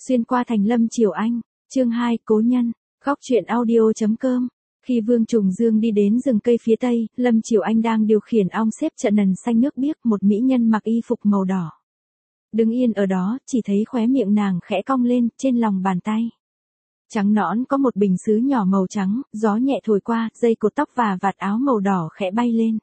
Xuyên qua thành Lâm Triều Anh, chương 2, Cố nhân, góc truyện audio.com. Khi Vương Trùng Dương đi đến rừng cây phía tây, Lâm Triều Anh đang điều khiển ong xếp trận nần xanh nước biếc, một mỹ nhân mặc y phục màu đỏ. Đứng yên ở đó, chỉ thấy khóe miệng nàng khẽ cong lên, trên lòng bàn tay. Trắng nõn có một bình sứ nhỏ màu trắng, gió nhẹ thổi qua, dây cột tóc và vạt áo màu đỏ khẽ bay lên.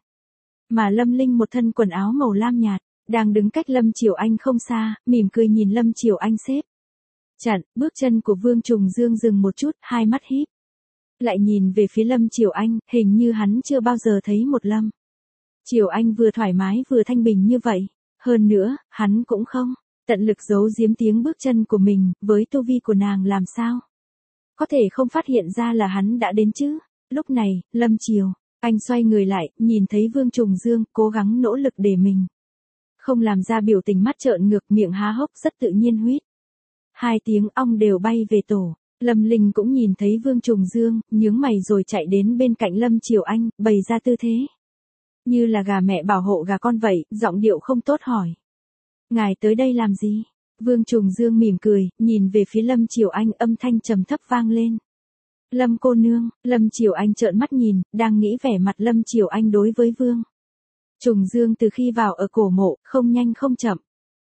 Mà Lâm Linh một thân quần áo màu lam nhạt, đang đứng cách Lâm Triều Anh không xa, mỉm cười nhìn Lâm Triều Anh xếp chặn, bước chân của Vương Trùng Dương dừng một chút, hai mắt híp. Lại nhìn về phía Lâm Triều Anh, hình như hắn chưa bao giờ thấy một Lâm Triều Anh vừa thoải mái vừa thanh bình như vậy. Hơn nữa, hắn cũng không tận lực giấu giếm tiếng bước chân của mình, với tu vi của nàng làm sao có thể không phát hiện ra là hắn đã đến chứ. Lúc này, Lâm Triều Anh xoay người lại, nhìn thấy Vương Trùng Dương, cố gắng nỗ lực để mình không làm ra biểu tình mắt trợn ngược, miệng há hốc, rất tự nhiên huýt. Hai tiếng ong đều bay về tổ. Lâm Linh cũng nhìn thấy Vương Trùng Dương, nhướng mày rồi chạy đến bên cạnh Lâm Triều Anh, bày ra tư thế như là gà mẹ bảo hộ gà con vậy, giọng điệu không tốt hỏi: ngài tới đây làm gì? Vương Trùng Dương mỉm cười, nhìn về phía Lâm Triều Anh, âm thanh trầm thấp vang lên: Lâm cô nương. Lâm Triều Anh trợn mắt nhìn, đang nghĩ vẻ mặt Lâm Triều Anh đối với Vương Trùng Dương từ khi vào ở cổ mộ, không nhanh không chậm.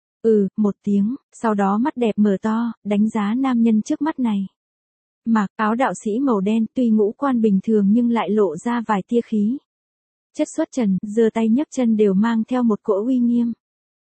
Một tiếng, sau đó mắt đẹp mở to, đánh giá nam nhân trước mắt này. Mặc áo đạo sĩ màu đen, tuy ngũ quan bình thường nhưng lại lộ ra vài tia khí chất xuất trần, giơ tay nhấc chân đều mang theo một cỗ uy nghiêm.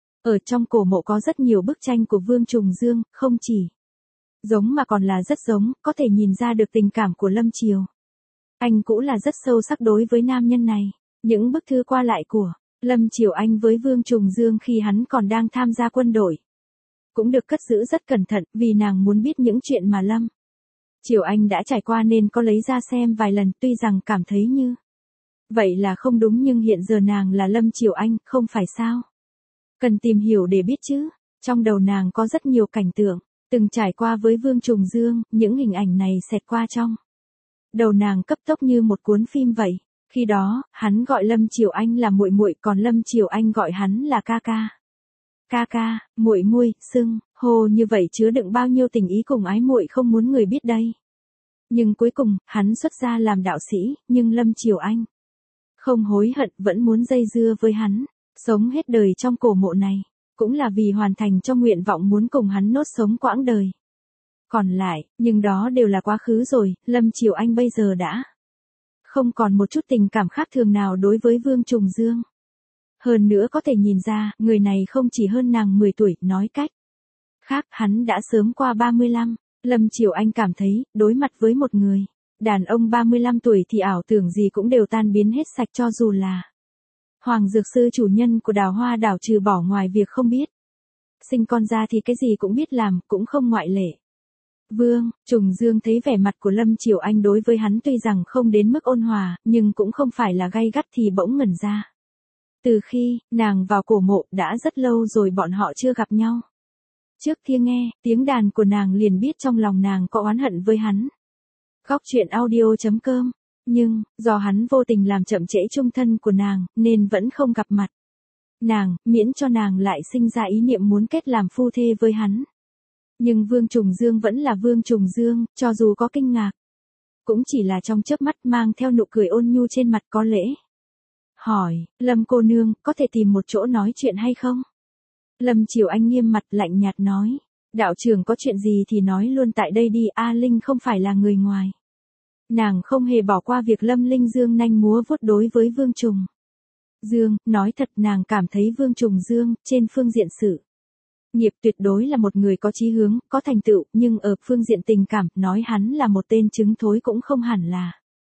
Ở trong cổ mộ có rất nhiều bức tranh của Vương Trùng Dương, không chỉ giống mà còn là rất giống, có thể nhìn ra được tình cảm của Lâm Triều Anh cũng là rất sâu sắc đối với nam nhân này. Những bức thư qua lại của Lâm Triều Anh với Vương Trùng Dương khi hắn còn đang tham gia quân đội cũng được cất giữ rất cẩn thận, vì nàng muốn biết những chuyện mà Lâm Triều Anh đã trải qua nên có lấy ra xem vài lần, tuy rằng cảm thấy như vậy là không đúng nhưng hiện giờ nàng là Lâm Triều Anh, không phải sao? Cần tìm hiểu để biết chứ. Trong đầu nàng có rất nhiều cảnh tượng từng trải qua với Vương Trùng Dương, những hình ảnh này xẹt qua trong đầu nàng cấp tốc như một cuốn phim vậy. Khi đó, hắn gọi Lâm Triều Anh là muội muội, còn Lâm Triều Anh gọi hắn là ca ca. Ca ca, muội muội, xưng hô như vậy chứa đựng bao nhiêu tình ý cùng ái muội không muốn người biết đây. Nhưng cuối cùng, hắn xuất gia làm đạo sĩ, nhưng Lâm Triều Anh không hối hận, vẫn muốn dây dưa với hắn, sống hết đời trong cổ mộ này, cũng là vì hoàn thành cho nguyện vọng muốn cùng hắn nốt sống quãng đời còn lại. Nhưng đó đều là quá khứ rồi, Lâm Triều Anh bây giờ đã không còn một chút tình cảm khác thường nào đối với Vương Trùng Dương. Hơn nữa có thể nhìn ra, người này không chỉ hơn nàng 10 tuổi, nói cách khác, hắn đã sớm qua 35. Lâm Triều Anh cảm thấy, đối mặt với một người đàn ông 35 tuổi thì ảo tưởng gì cũng đều tan biến hết sạch, cho dù là Hoàng Dược Sư chủ nhân của Đào Hoa đảo, trừ bỏ ngoài việc không biết sinh con ra thì cái gì cũng biết làm, cũng không ngoại lệ. Vương Trùng Dương thấy vẻ mặt của Lâm Triều Anh đối với hắn tuy rằng không đến mức ôn hòa, nhưng cũng không phải là gay gắt, thì bỗng ngẩn ra. Từ khi nàng vào cổ mộ đã rất lâu rồi bọn họ chưa gặp nhau. Trước kia nghe tiếng đàn của nàng liền biết trong lòng nàng có oán hận với hắn. Góc truyện audio.com. Nhưng, do hắn vô tình làm chậm trễ chung thân của nàng, nên vẫn không gặp mặt nàng, miễn cho nàng lại sinh ra ý niệm muốn kết làm phu thê với hắn. Nhưng Vương Trùng Dương vẫn là Vương Trùng Dương, cho dù có kinh ngạc cũng chỉ là trong chớp mắt, mang theo nụ cười ôn nhu trên mặt. Có lễ hỏi: Lâm cô nương, có thể tìm một chỗ nói chuyện hay không? Lâm Triều Anh nghiêm mặt lạnh nhạt nói: đạo trưởng có chuyện gì thì nói luôn tại đây đi, A Linh không phải là người ngoài. Nàng không hề bỏ qua việc Lâm Linh Dương nanh múa vuốt đối với Vương Trùng Dương. Nói thật, nàng cảm thấy Vương Trùng Dương, trên phương diện sự nghiệp tuyệt đối là một người có chí hướng, có thành tựu, nhưng ở phương diện tình cảm, nói hắn là một tên trứng thối cũng không hẳn là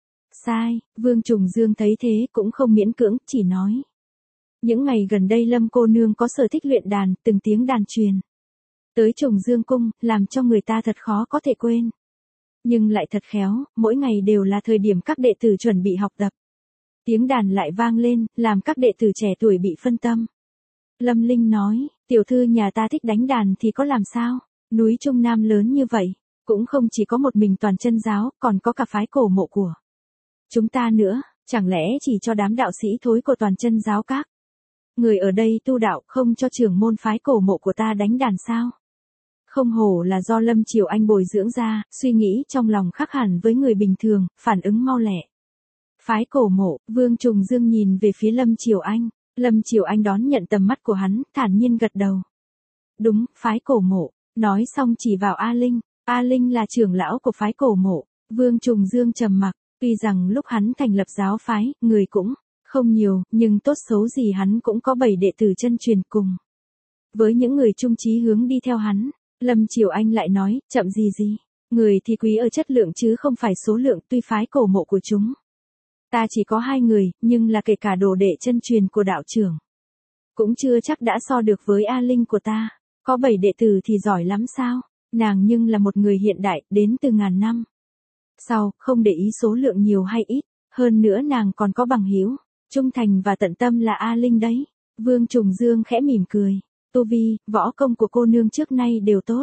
sai. Vương Trùng Dương thấy thế cũng không miễn cưỡng, chỉ nói: những ngày gần đây Lâm cô nương có sở thích luyện đàn, từng tiếng đàn truyền tới Trùng Dương cung, làm cho người ta thật khó có thể quên. Nhưng lại thật khéo, mỗi ngày đều là thời điểm các đệ tử chuẩn bị học tập. Tiếng đàn lại vang lên, làm các đệ tử trẻ tuổi bị phân tâm. Lâm Linh nói: tiểu thư nhà ta thích đánh đàn thì có làm sao? Núi Trung Nam lớn như vậy, cũng không chỉ có một mình Toàn Chân giáo, còn có cả phái cổ mộ của chúng ta nữa, chẳng lẽ chỉ cho đám đạo sĩ thối của Toàn Chân giáo các người ở đây tu đạo, không cho trưởng môn phái cổ mộ của ta đánh đàn sao? Không hổ là do Lâm Triều Anh bồi dưỡng ra, suy nghĩ trong lòng khác hẳn với người bình thường, phản ứng mau lẹ. Phái cổ mộ, Vương Trùng Dương nhìn về phía Lâm Triều Anh. Lâm Triều Anh đón nhận tầm mắt của hắn, thản nhiên gật đầu. Đúng, phái cổ mộ. Nói xong chỉ vào A Linh. A Linh là trưởng lão của phái cổ mộ. Vương Trùng Dương trầm mặc, tuy rằng lúc hắn thành lập giáo phái, người cũng không nhiều, nhưng tốt xấu gì hắn cũng có 7 đệ tử chân truyền cùng. Với những người chung chí hướng đi theo hắn, Lâm Triều Anh lại nói, chậm gì. Người thì quý ở chất lượng chứ không phải số lượng, tuy phái cổ mộ của chúng ta chỉ có 2 người, nhưng là kể cả đồ đệ chân truyền của đạo trưởng. Cũng chưa chắc đã so được với A Linh của ta. Có 7 đệ tử thì giỏi lắm sao? Nàng nhưng là một người hiện đại, đến từ ngàn năm. Sau, không để ý số lượng nhiều hay ít. Hơn nữa nàng còn có bằng hữu trung thành và tận tâm là A Linh đấy. Vương Trùng Dương khẽ mỉm cười. Tu vi, võ công của cô nương trước nay đều tốt.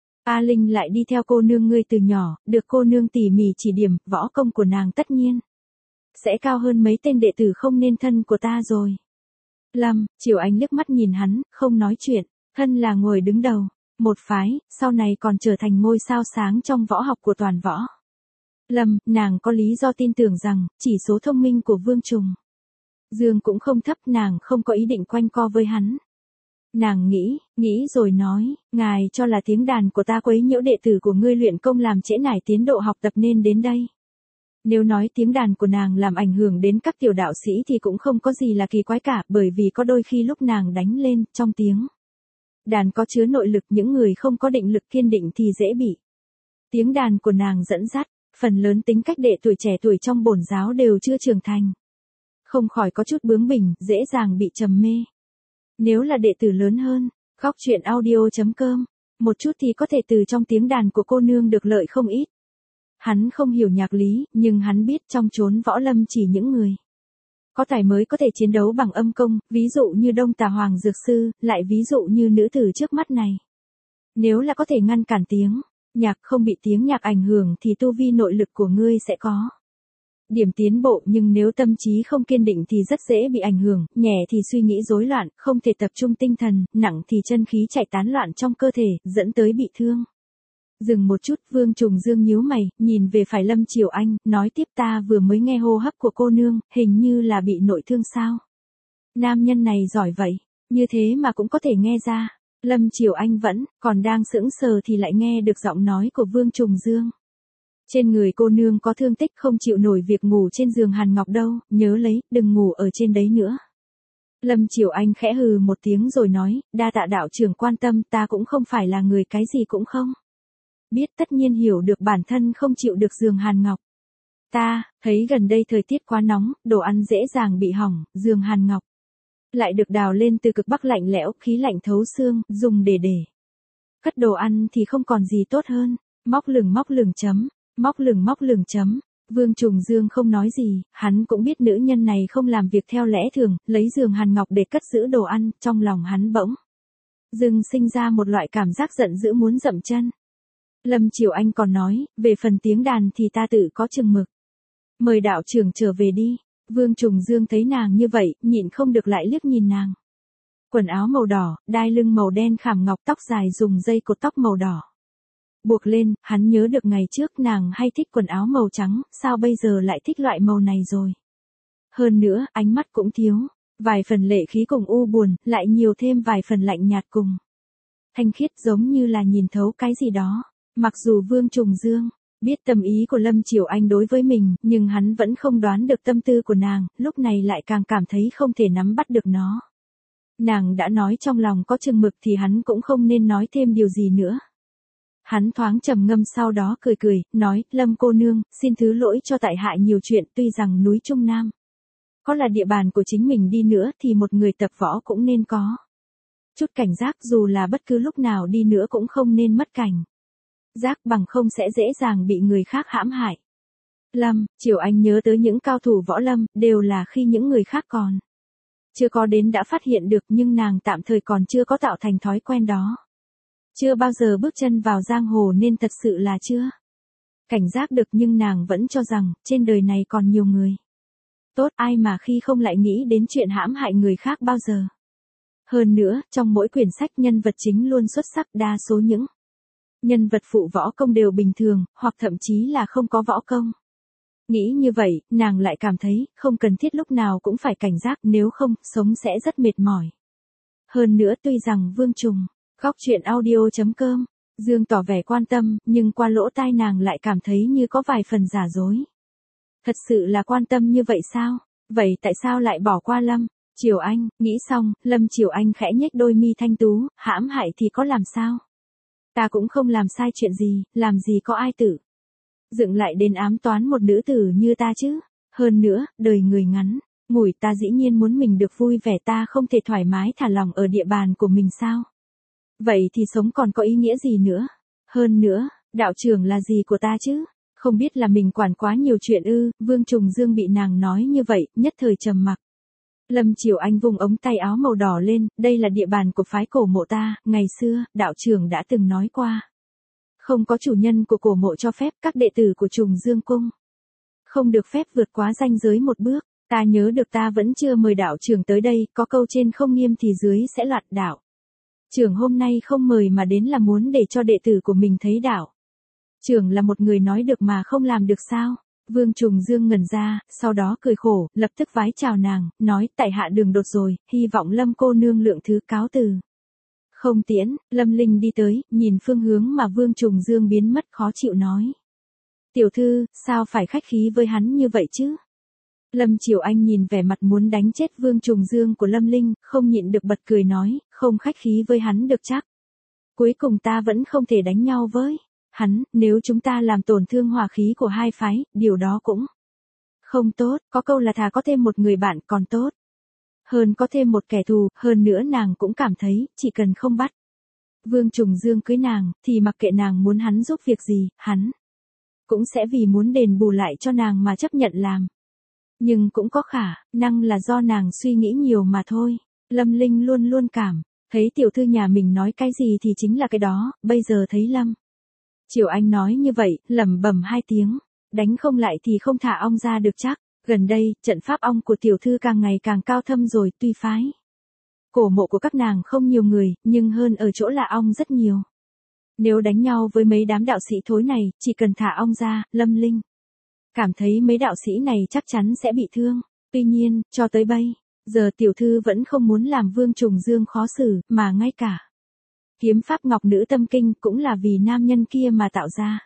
A Linh lại đi theo cô nương ngươi từ nhỏ, được cô nương tỉ mỉ chỉ điểm, võ công của nàng tất nhiên sẽ cao hơn mấy tên đệ tử không nên thân của ta rồi. Lâm Triều Anh liếc mắt nhìn hắn, không nói chuyện, thân là ngồi đứng đầu một phái, sau này còn trở thành ngôi sao sáng trong võ học của toàn võ. Lâm, nàng có lý do tin tưởng rằng, chỉ số thông minh của Vương Trùng Dương cũng không thấp, nàng không có ý định quanh co với hắn. Nàng nghĩ rồi nói, ngài cho là tiếng đàn của ta quấy nhiễu đệ tử của ngươi luyện công làm trễ nải tiến độ học tập nên đến đây. Nếu nói tiếng đàn của nàng làm ảnh hưởng đến các tiểu đạo sĩ thì cũng không có gì là kỳ quái cả, bởi vì có đôi khi lúc nàng đánh lên, trong tiếng đàn có chứa nội lực, những người không có định lực kiên định thì dễ bị tiếng đàn của nàng dẫn dắt. Phần lớn tính cách đệ tuổi trẻ tuổi trong bổn giáo đều chưa trưởng thành, không khỏi có chút bướng bỉnh, dễ dàng bị trầm mê. Nếu là đệ tử lớn hơn, góc truyện audio.com, một chút thì có thể từ trong tiếng đàn của cô nương được lợi không ít. Hắn không hiểu nhạc lý, nhưng hắn biết trong chốn võ lâm chỉ những người có tài mới có thể chiến đấu bằng âm công, ví dụ như Đông Tà Hoàng Dược Sư, lại ví dụ như nữ tử trước mắt này. Nếu là có thể ngăn cản tiếng nhạc không bị tiếng nhạc ảnh hưởng thì tu vi nội lực của ngươi sẽ có điểm tiến bộ, nhưng nếu tâm trí không kiên định thì rất dễ bị ảnh hưởng, nhẹ thì suy nghĩ rối loạn, không thể tập trung tinh thần, nặng thì chân khí chạy tán loạn trong cơ thể, dẫn tới bị thương. Dừng một chút, Vương Trùng Dương nhíu mày, nhìn về phải Lâm Triều Anh, nói tiếp, ta vừa mới nghe hô hấp của cô nương, hình như là bị nội thương sao? Nam nhân này giỏi vậy, như thế mà cũng có thể nghe ra. Lâm Triều Anh vẫn còn đang sững sờ thì lại nghe được giọng nói của Vương Trùng Dương. Trên người cô nương có thương tích, không chịu nổi việc ngủ trên giường hàn ngọc đâu, nhớ lấy, đừng ngủ ở trên đấy nữa. Lâm Triều Anh khẽ hừ một tiếng rồi nói, đa tạ đạo trưởng quan tâm, ta cũng không phải là người cái gì cũng không biết, tất nhiên hiểu được bản thân không chịu được giường hàn ngọc. Ta thấy gần đây thời tiết quá nóng, đồ ăn dễ dàng bị hỏng, giường hàn ngọc lại được đào lên từ cực bắc lạnh lẽo, khí lạnh thấu xương, dùng để cất đồ ăn thì không còn gì tốt hơn. Móc lửng chấm. Vương Trùng Dương không nói gì, hắn cũng biết nữ nhân này không làm việc theo lẽ thường, lấy giường hàn ngọc để cất giữ đồ ăn, trong lòng hắn bỗng dưng sinh ra một loại cảm giác giận dữ muốn dậm chân. Lâm Triều Anh còn nói, về phần tiếng đàn thì ta tự có chừng mực. Mời đạo trưởng trở về đi. Vương Trùng Dương thấy nàng như vậy, nhịn không được lại liếc nhìn nàng. Quần áo màu đỏ, đai lưng màu đen khảm ngọc, tóc dài dùng dây cột tóc màu đỏ buộc lên, hắn nhớ được ngày trước nàng hay thích quần áo màu trắng, sao bây giờ lại thích loại màu này rồi. Hơn nữa, ánh mắt cũng thiếu vài phần lệ khí cùng u buồn, lại nhiều thêm vài phần lạnh nhạt cùng thanh khiết, giống như là nhìn thấu cái gì đó. Mặc dù Vương Trùng Dương biết tâm ý của Lâm Triều Anh đối với mình, nhưng hắn vẫn không đoán được tâm tư của nàng, lúc này lại càng cảm thấy không thể nắm bắt được nó. Nàng đã nói trong lòng có chừng mực thì hắn cũng không nên nói thêm điều gì nữa. Hắn thoáng trầm ngâm sau đó cười, nói, Lâm cô nương, xin thứ lỗi cho tại hạ nhiều chuyện, tuy rằng núi Trung Nam có là địa bàn của chính mình đi nữa thì một người tập võ cũng nên có chút cảnh giác, dù là bất cứ lúc nào đi nữa cũng không nên mất cảnh giác, bằng không sẽ dễ dàng bị người khác hãm hại. Lâm Triều Anh nhớ tới những cao thủ võ lâm, đều là khi những người khác còn chưa có đến đã phát hiện được, nhưng nàng tạm thời còn chưa có tạo thành thói quen đó. Chưa bao giờ bước chân vào giang hồ nên thật sự là chưa cảnh giác được, nhưng nàng vẫn cho rằng, trên đời này còn nhiều người tốt, ai mà khi không lại nghĩ đến chuyện hãm hại người khác bao giờ. Hơn nữa, trong mỗi quyển sách nhân vật chính luôn xuất sắc, đa số những nhân vật phụ võ công đều bình thường, hoặc thậm chí là không có võ công. Nghĩ như vậy, nàng lại cảm thấy, không cần thiết lúc nào cũng phải cảnh giác, nếu không, sống sẽ rất mệt mỏi. Hơn nữa tuy rằng Vương Trùng, góc chuyện audio.com, Dương tỏ vẻ quan tâm, nhưng qua lỗ tai nàng lại cảm thấy như có vài phần giả dối. Thật sự là quan tâm như vậy sao? Vậy tại sao lại bỏ qua Lâm Triều Anh? Nghĩ xong, Lâm Triều Anh khẽ nhếch đôi mi thanh tú, hãm hại thì có làm sao? Ta cũng không làm sai chuyện gì, làm gì có ai tự dựng lại đến ám toán một nữ tử như ta chứ. Hơn nữa, đời người ngắn, ngủi, ta dĩ nhiên muốn mình được vui vẻ, ta không thể thoải mái thả lòng ở địa bàn của mình sao? Vậy thì sống còn có ý nghĩa gì nữa? Hơn nữa, đạo trưởng là gì của ta chứ? Không biết là mình quản quá nhiều chuyện ư? Vương Trùng Dương bị nàng nói như vậy, nhất thời trầm mặc. Lâm Triều Anh vùng ống tay áo màu đỏ lên, đây là địa bàn của phái Cổ Mộ ta, ngày xưa, đạo trưởng đã từng nói qua. Không có chủ nhân của Cổ Mộ cho phép, các đệ tử của Trùng Dương Cung không được phép vượt quá ranh giới một bước. Ta nhớ được ta vẫn chưa mời đạo trưởng tới đây, có câu trên không nghiêm thì dưới sẽ loạn. Đạo trưởng hôm nay không mời mà đến là muốn để cho đệ tử của mình thấy đạo trưởng là một người nói được mà không làm được sao? Vương Trùng Dương ngẩn ra, sau đó cười khổ, lập tức vái chào nàng, nói, tại hạ đường đột rồi, hy vọng Lâm cô nương lượng thứ, cáo từ. Không tiễn. Lâm Linh đi tới, nhìn phương hướng mà Vương Trùng Dương biến mất, khó chịu nói. Tiểu thư, sao phải khách khí với hắn như vậy chứ? Lâm Triều Anh nhìn vẻ mặt muốn đánh chết Vương Trùng Dương của Lâm Linh, không nhịn được bật cười nói, không khách khí với hắn được chắc. Cuối cùng ta vẫn không thể đánh nhau với hắn, nếu chúng ta làm tổn thương hòa khí của hai phái, điều đó cũng không tốt, có câu là thà có thêm một người bạn còn tốt hơn có thêm một kẻ thù. Hơn nữa nàng cũng cảm thấy, chỉ cần không bắt Vương Trùng Dương cưới nàng, thì mặc kệ nàng muốn hắn giúp việc gì, hắn cũng sẽ vì muốn đền bù lại cho nàng mà chấp nhận làm. Nhưng cũng có khả năng là do nàng suy nghĩ nhiều mà thôi. Lâm Linh luôn luôn cảm thấy tiểu thư nhà mình nói cái gì thì chính là cái đó, bây giờ thấy Lâm Triều Anh nói như vậy, lẩm bẩm hai tiếng, đánh không lại thì không thả ong ra được chắc. Gần đây, trận pháp ong của tiểu thư càng ngày càng cao thâm rồi, tuy phái Cổ Mộ của các nàng không nhiều người, nhưng hơn ở chỗ là ong rất nhiều. Nếu đánh nhau với mấy đám đạo sĩ thối này, chỉ cần thả ong ra, Lâm Linh cảm thấy mấy đạo sĩ này chắc chắn sẽ bị thương. Tuy nhiên, cho tới bây giờ tiểu thư vẫn không muốn làm Vương Trùng Dương khó xử, mà ngay cả kiếm pháp Ngọc Nữ Tâm Kinh cũng là vì nam nhân kia mà tạo ra.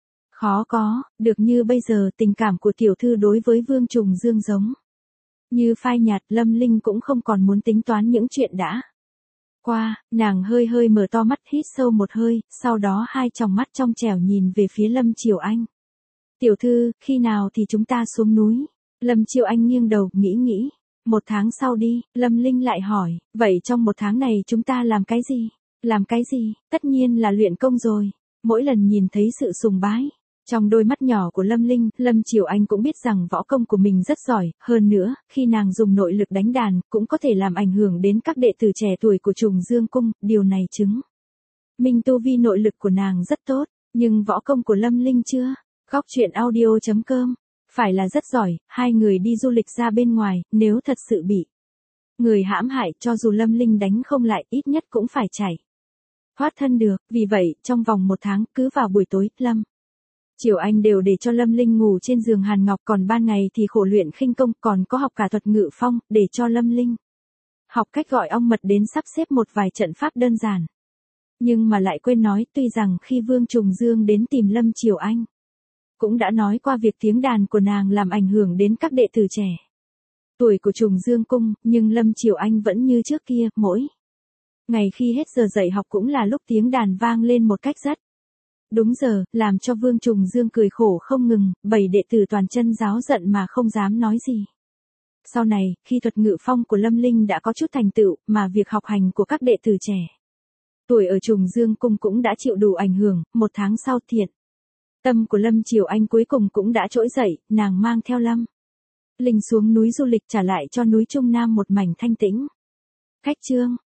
Khó có được như bây giờ. Tình cảm của tiểu thư đối với Vương Trùng Dương giống như phai nhạt. Lâm Linh cũng không còn muốn tính toán những chuyện đã qua. Nàng hơi hơi mở to mắt, hít sâu một hơi, sau đó hai tròng mắt trong trẻo nhìn về phía Lâm Triều Anh. Tiểu thư, khi nào thì chúng ta xuống núi? Lâm Triều Anh nghiêng đầu, nghĩ. 1 tháng sau đi. Lâm Linh lại hỏi, vậy trong 1 tháng này chúng ta làm cái gì? Làm cái gì? Tất nhiên là luyện công rồi. Mỗi lần nhìn thấy sự sùng bái trong đôi mắt nhỏ của Lâm Linh, Lâm Triều Anh cũng biết rằng võ công của mình rất giỏi. Hơn nữa, khi nàng dùng nội lực đánh đàn, cũng có thể làm ảnh hưởng đến các đệ tử trẻ tuổi của Trùng Dương Cung. Điều này chứng minh tu vi nội lực của nàng rất tốt. Nhưng võ công của Lâm Linh chưa? Góc chuyện audio.com, phải là rất giỏi. Hai người đi du lịch ra bên ngoài, nếu thật sự bị người hãm hại, cho dù Lâm Linh đánh không lại, ít nhất cũng phải chạy thoát thân được. Vì vậy, trong vòng 1 tháng, cứ vào buổi tối, Lâm Triều Anh đều để cho Lâm Linh ngủ trên giường hàn ngọc, còn ban ngày thì khổ luyện khinh công, còn có học cả thuật ngự phong, để cho Lâm Linh học cách gọi ong mật đến sắp xếp một vài trận pháp đơn giản. Nhưng mà lại quên nói, tuy rằng khi Vương Trùng Dương đến tìm Lâm Triều Anh, cũng đã nói qua việc tiếng đàn của nàng làm ảnh hưởng đến các đệ tử trẻ tuổi của Trùng Dương Cung, nhưng Lâm Triều Anh vẫn như trước kia, mỗi ngày khi hết giờ dạy học cũng là lúc tiếng đàn vang lên một cách rất đúng giờ, làm cho Vương Trùng Dương cười khổ không ngừng. 7 đệ tử toàn chân giáo giận mà không dám nói gì. Sau này, khi thuật ngự phong của Lâm Linh đã có chút thành tựu, mà việc học hành của các đệ tử trẻ tuổi ở Trùng Dương Cung cũng đã chịu đủ ảnh hưởng. 1 tháng sau, thiện tâm của Lâm Triều Anh cuối cùng cũng đã trỗi dậy. Nàng mang theo Lâm Linh xuống núi du lịch, trả lại cho núi Trung Nam một mảnh thanh tĩnh. Khách trương